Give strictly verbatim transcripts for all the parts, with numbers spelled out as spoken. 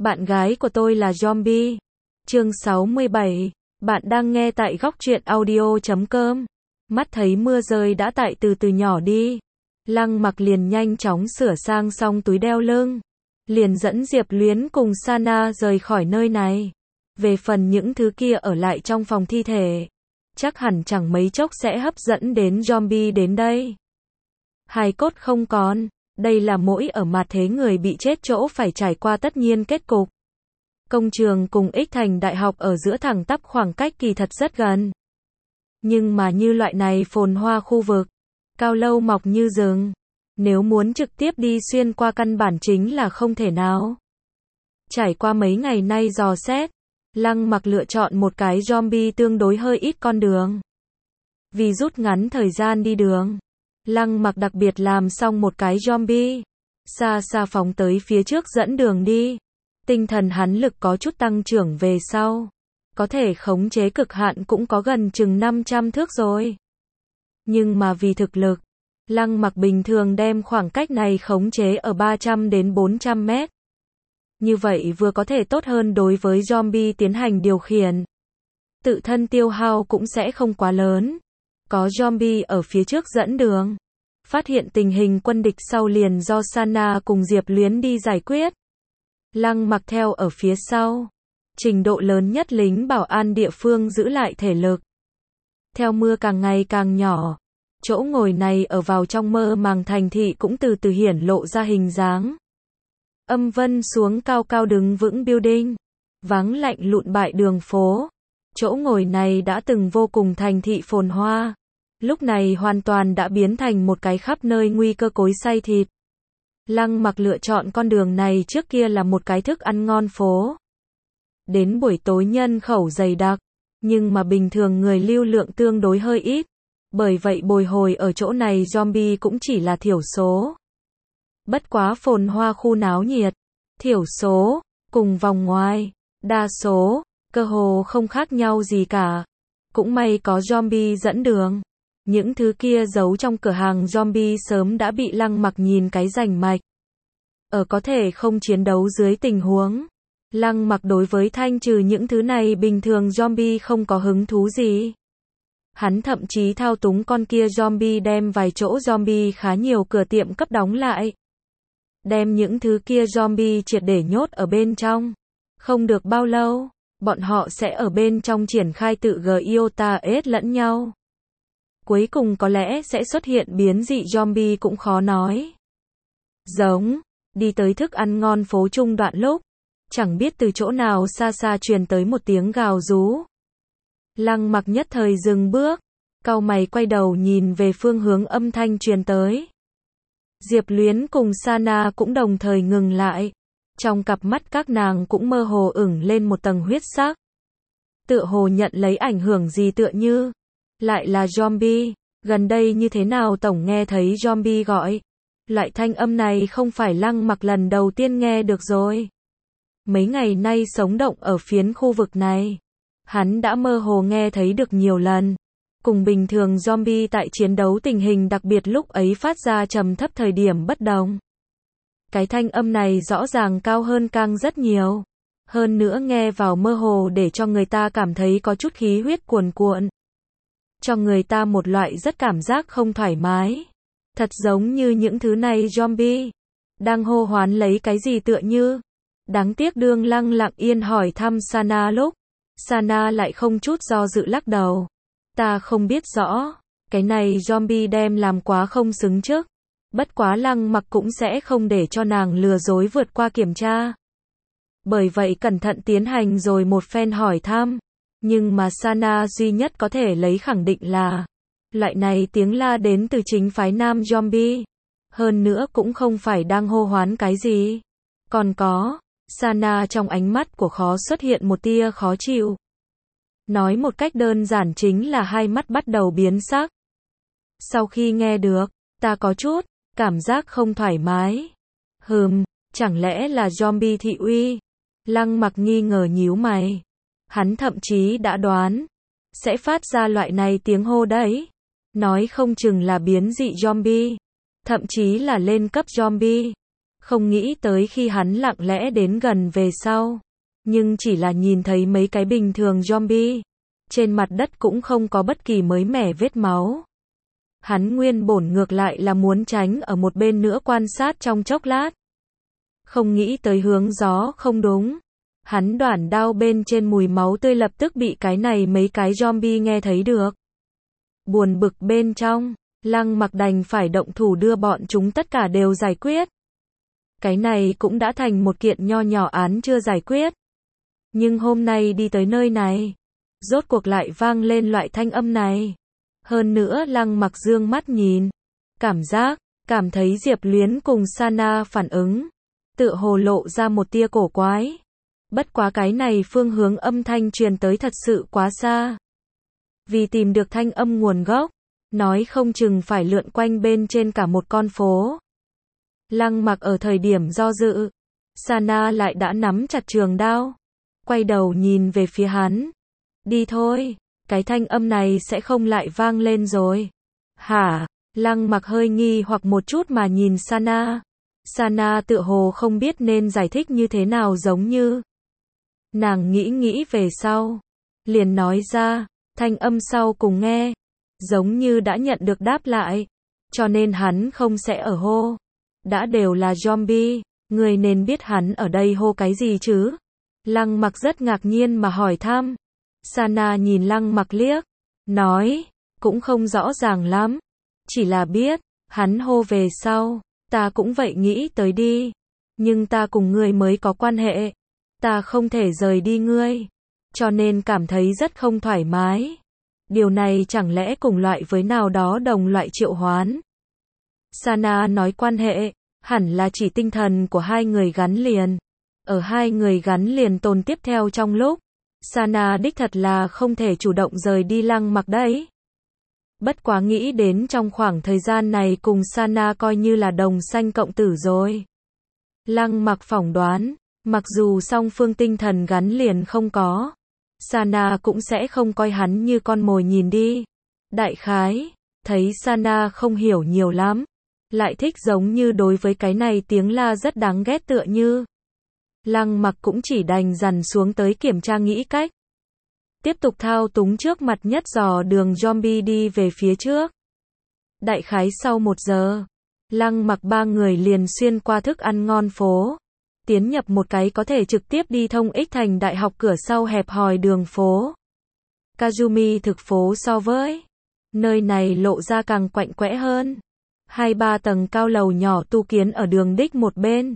Bạn gái của tôi là zombie. Chương sáu mươi bảy. Bạn đang nghe tại góc truyện audio chấm com. Mắt thấy mưa rơi đã tại từ từ nhỏ đi. Lăng Mặc liền nhanh chóng sửa sang xong túi đeo lưng. Liền dẫn Diệp Luyến cùng Sana rời khỏi nơi này. Về phần những thứ kia ở lại trong phòng thi thể, chắc hẳn chẳng mấy chốc sẽ hấp dẫn đến zombie đến đây. Hài cốt không còn. Đây là mỗi ở mặt thế người bị chết chỗ phải trải qua tất nhiên kết cục. Công trường cùng Ích Thành Đại học ở giữa thẳng tắp khoảng cách kỳ thật rất gần. Nhưng mà như loại này phồn hoa khu vực, cao lâu mọc như rừng, nếu muốn trực tiếp đi xuyên qua căn bản chính là không thể nào. Trải qua mấy ngày nay dò xét, Lăng Mặc lựa chọn một cái zombie tương đối hơi ít con đường. Vì rút ngắn thời gian đi đường, Lăng Mặc đặc biệt làm xong một cái zombie, xa xa phóng tới phía trước dẫn đường đi. Tinh thần hắn lực có chút tăng trưởng về sau, có thể khống chế cực hạn cũng có gần chừng năm trăm thước rồi. Nhưng mà vì thực lực, Lăng Mặc bình thường đem khoảng cách này khống chế ở ba trăm đến bốn trăm mét. Như vậy vừa có thể tốt hơn đối với zombie tiến hành điều khiển. Tự thân tiêu hao cũng sẽ không quá lớn. Có zombie ở phía trước dẫn đường. Phát hiện tình hình quân địch sau liền do Sana cùng Diệp Luyến đi giải quyết. Lăng Mặc theo ở phía sau. Trình độ lớn nhất lính bảo an địa phương giữ lại thể lực. Theo mưa càng ngày càng nhỏ, chỗ ngồi này ở vào trong mơ màng thành thị cũng từ từ hiển lộ ra hình dáng. Âm vân xuống cao cao đứng vững building. Vắng lạnh lụn bại đường phố. Chỗ ngồi này đã từng vô cùng thành thị phồn hoa. Lúc này hoàn toàn đã biến thành một cái khắp nơi nguy cơ cối xay thịt. Lăng Mặc lựa chọn con đường này trước kia là một cái thức ăn ngon phố. Đến buổi tối nhân khẩu dày đặc, nhưng mà bình thường người lưu lượng tương đối hơi ít. Bởi vậy bồi hồi ở chỗ này zombie cũng chỉ là thiểu số. Bất quá phồn hoa khu náo nhiệt, thiểu số, cùng vòng ngoài, đa số, cơ hồ không khác nhau gì cả. Cũng may có zombie dẫn đường. Những thứ kia giấu trong cửa hàng zombie sớm đã bị Lăng Mặc nhìn cái rành mạch. Ở có thể không chiến đấu dưới tình huống, Lăng Mặc đối với thanh trừ những thứ này bình thường zombie không có hứng thú gì. Hắn thậm chí thao túng con kia zombie đem vài chỗ zombie khá nhiều cửa tiệm cấp đóng lại. Đem những thứ kia zombie triệt để nhốt ở bên trong. Không được bao lâu, bọn họ sẽ ở bên trong triển khai tự giê i o tê ét lẫn nhau. Cuối cùng có lẽ sẽ xuất hiện biến dị zombie cũng khó nói. Giống, đi tới thức ăn ngon phố trung đoạn lúc, chẳng biết từ chỗ nào xa xa truyền tới một tiếng gào rú. Lăng Mặc nhất thời dừng bước, cau mày quay đầu nhìn về phương hướng âm thanh truyền tới. Diệp Luyến cùng Sana cũng đồng thời ngừng lại. Trong cặp mắt các nàng cũng mơ hồ ửng lên một tầng huyết sắc. Tựa hồ nhận lấy ảnh hưởng gì tựa như. Lại là zombie, gần đây như thế nào tổng nghe thấy zombie gọi. Loại thanh âm này không phải Lăng Mặc lần đầu tiên nghe được rồi. Mấy ngày nay sống động ở phiến khu vực này, hắn đã mơ hồ nghe thấy được nhiều lần. Cùng bình thường zombie tại chiến đấu tình hình đặc biệt lúc ấy phát ra trầm thấp thời điểm bất đồng. Cái thanh âm này rõ ràng cao hơn càng rất nhiều. Hơn nữa nghe vào mơ hồ để cho người ta cảm thấy có chút khí huyết cuồn cuộn. Cho người ta một loại rất cảm giác không thoải mái. Thật giống như những thứ này zombie đang hô hoán lấy cái gì tựa như. Đáng tiếc đương Lăng lặng yên hỏi thăm Sana lúc, Sana lại không chút do dự lắc đầu. Ta không biết rõ, cái này zombie đem làm quá không xứng trước. Bất quá Lăng Mặc cũng sẽ không để cho nàng lừa dối vượt qua kiểm tra. Bởi vậy cẩn thận tiến hành rồi một phen hỏi thăm. Nhưng mà Sana duy nhất có thể lấy khẳng định là, loại này tiếng la đến từ chính phái nam zombie. Hơn nữa cũng không phải đang hô hoán cái gì. Còn có, Sana trong ánh mắt của khó xuất hiện một tia khó chịu. Nói một cách đơn giản chính là hai mắt bắt đầu biến sắc. Sau khi nghe được, ta có chút cảm giác không thoải mái. Hừm, chẳng lẽ là zombie thị uy? Lăng Mặc nghi ngờ nhíu mày. Hắn thậm chí đã đoán sẽ phát ra loại này tiếng hô đấy. Nói không chừng là biến dị zombie, thậm chí là lên cấp zombie. Không nghĩ tới khi hắn lặng lẽ đến gần về sau, nhưng chỉ là nhìn thấy mấy cái bình thường zombie. Trên mặt đất cũng không có bất kỳ mới mẻ vết máu. Hắn nguyên bổn ngược lại là muốn tránh ở một bên nữa quan sát trong chốc lát. Không nghĩ tới hướng gió không đúng. Hắn đoản đao bên trên mùi máu tươi lập tức bị cái này mấy cái zombie nghe thấy được. Buồn bực bên trong, Lăng Mặc đành phải động thủ đưa bọn chúng tất cả đều giải quyết. Cái này cũng đã thành một kiện nho nhỏ án chưa giải quyết. Nhưng hôm nay đi tới nơi này, rốt cuộc lại vang lên loại thanh âm này. Hơn nữa Lăng Mặc dương mắt nhìn, cảm giác, cảm thấy Diệp Luyến cùng Sana phản ứng, tựa hồ lộ ra một tia cổ quái. Bất quá cái này phương hướng âm thanh truyền tới thật sự quá xa. Vì tìm được thanh âm nguồn gốc, nói không chừng phải lượn quanh bên trên cả một con phố. Lăng Mặc ở thời điểm do dự, Sana lại đã nắm chặt trường đao, quay đầu nhìn về phía hắn. Đi thôi, cái thanh âm này sẽ không lại vang lên rồi. Hả? Lăng Mặc hơi nghi hoặc một chút mà nhìn Sana. Sana tựa hồ không biết nên giải thích như thế nào, giống như nàng nghĩ nghĩ về sau, liền nói ra, thanh âm sau cùng nghe, giống như đã nhận được đáp lại, cho nên hắn không sẽ ở hô. Đã đều là zombie, người nên biết hắn ở đây hô cái gì chứ? Lăng Mặc rất ngạc nhiên mà hỏi thăm. Sana nhìn Lăng Mặc liếc, nói, cũng không rõ ràng lắm, chỉ là biết, hắn hô về sau, ta cũng vậy nghĩ tới đi, nhưng ta cùng ngươi mới có quan hệ, ta không thể rời đi ngươi, cho nên cảm thấy rất không thoải mái. Điều này chẳng lẽ cùng loại với nào đó đồng loại triệu hoán? Sana nói quan hệ, hẳn là chỉ tinh thần của hai người gắn liền. Ở hai người gắn liền tồn tiếp theo trong lúc, Sana đích thật là không thể chủ động rời đi Lăng Mặc đấy. Bất quá nghĩ đến trong khoảng thời gian này cùng Sana coi như là đồng sanh cộng tử rồi. Lăng Mặc phỏng đoán, mặc dù song phương tinh thần gắn liền không có, Sana cũng sẽ không coi hắn như con mồi nhìn đi. Đại khái, thấy Sana không hiểu nhiều lắm, lại thích giống như đối với cái này tiếng la rất đáng ghét tựa như. Lăng Mặc cũng chỉ đành dằn xuống tới kiểm tra nghĩ cách. Tiếp tục thao túng trước mặt nhất dò đường zombie đi về phía trước. Đại khái sau một giờ, Lăng Mặc ba người liền xuyên qua thức ăn ngon phố, tiến nhập một cái có thể trực tiếp đi thông ích thành đại học cửa sau hẹp hòi đường phố. Kazumi thực phố so với nơi này lộ ra càng quạnh quẽ hơn. Hai ba tầng cao lầu nhỏ tu kiến ở đường đích một bên.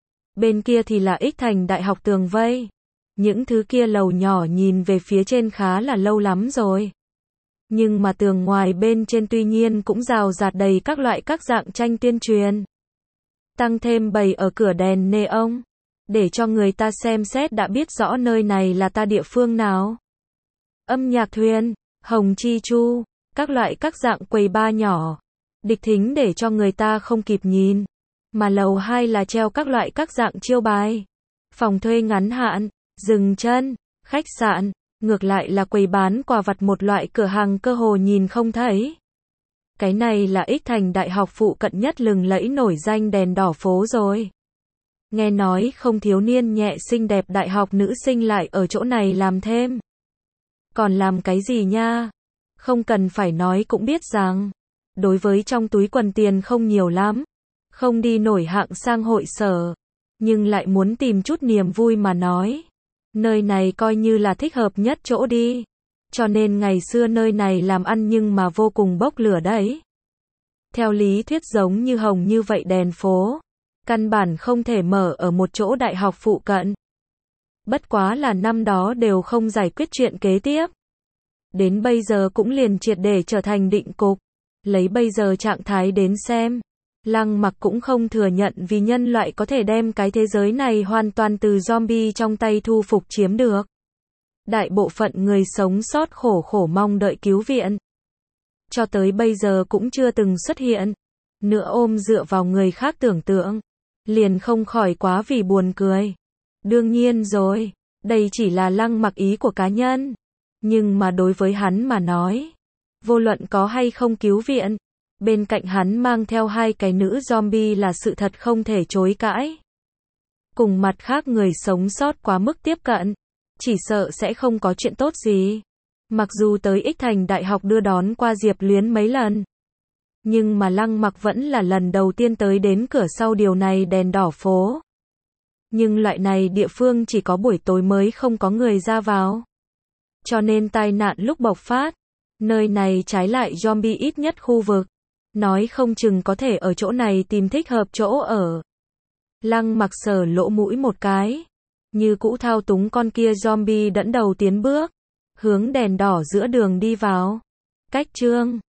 Bên kia thì là ích thành đại học tường vây. Những thứ kia lầu nhỏ nhìn về phía trên khá là lâu lắm rồi. Nhưng mà tường ngoài bên trên tuy nhiên cũng rào rạt đầy các loại các dạng tranh tuyên truyền. Tăng thêm bày ở cửa đèn neon, để cho người ta xem xét đã biết rõ nơi này là ta địa phương nào. Âm nhạc thuyền, hồng chi chu, các loại các dạng quầy bar nhỏ, địch thính để cho người ta không kịp nhìn. Mà lầu hai là treo các loại các dạng chiêu bài. Phòng thuê ngắn hạn, dừng chân, khách sạn, ngược lại là quầy bán quà vặt một loại cửa hàng cơ hồ nhìn không thấy. Cái này là ích thành đại học phụ cận nhất lừng lẫy nổi danh đèn đỏ phố rồi. Nghe nói không thiếu niên nhẹ xinh đẹp đại học nữ sinh lại ở chỗ này làm thêm. Còn làm cái gì nha? Không cần phải nói cũng biết rằng, đối với trong túi quần tiền không nhiều lắm, không đi nổi hạng sang hội sở, nhưng lại muốn tìm chút niềm vui mà nói. Nơi này coi như là thích hợp nhất chỗ đi. Cho nên ngày xưa nơi này làm ăn nhưng mà vô cùng bốc lửa đấy. Theo lý thuyết giống như hồng như vậy đèn phố, căn bản không thể mở ở một chỗ đại học phụ cận. Bất quá là năm đó đều không giải quyết chuyện kế tiếp. Đến bây giờ cũng liền triệt để trở thành định cục. Lấy bây giờ trạng thái đến xem, Lăng Mặc cũng không thừa nhận vì nhân loại có thể đem cái thế giới này hoàn toàn từ zombie trong tay thu phục chiếm được. Đại bộ phận người sống sót khổ khổ mong đợi cứu viện. Cho tới bây giờ cũng chưa từng xuất hiện. Nữa ôm dựa vào người khác tưởng tượng. Liền không khỏi quá vì buồn cười. Đương nhiên rồi, đây chỉ là Lăng Mặc ý của cá nhân. Nhưng mà đối với hắn mà nói, vô luận có hay không cứu viện, Bên cạnh hắn mang theo hai cái nữ zombie là sự thật không thể chối cãi. Cùng mặt khác người sống sót quá mức tiếp cận, chỉ sợ sẽ không có chuyện tốt gì. Mặc dù tới Ích Thành Đại học đưa đón qua Diệp Luyến mấy lần, nhưng mà Lăng Mặc vẫn là lần đầu tiên tới đến cửa sau điều này đèn đỏ phố. Nhưng loại này địa phương chỉ có buổi tối mới không có người ra vào. Cho nên tai nạn lúc bộc phát, nơi này trái lại zombie ít nhất khu vực. Nói không chừng có thể ở chỗ này tìm thích hợp chỗ ở. Lăng Mặc sờ lỗ mũi một cái, như cũ thao túng con kia zombie dẫn đầu tiến bước, hướng đèn đỏ giữa đường đi vào. Cách chương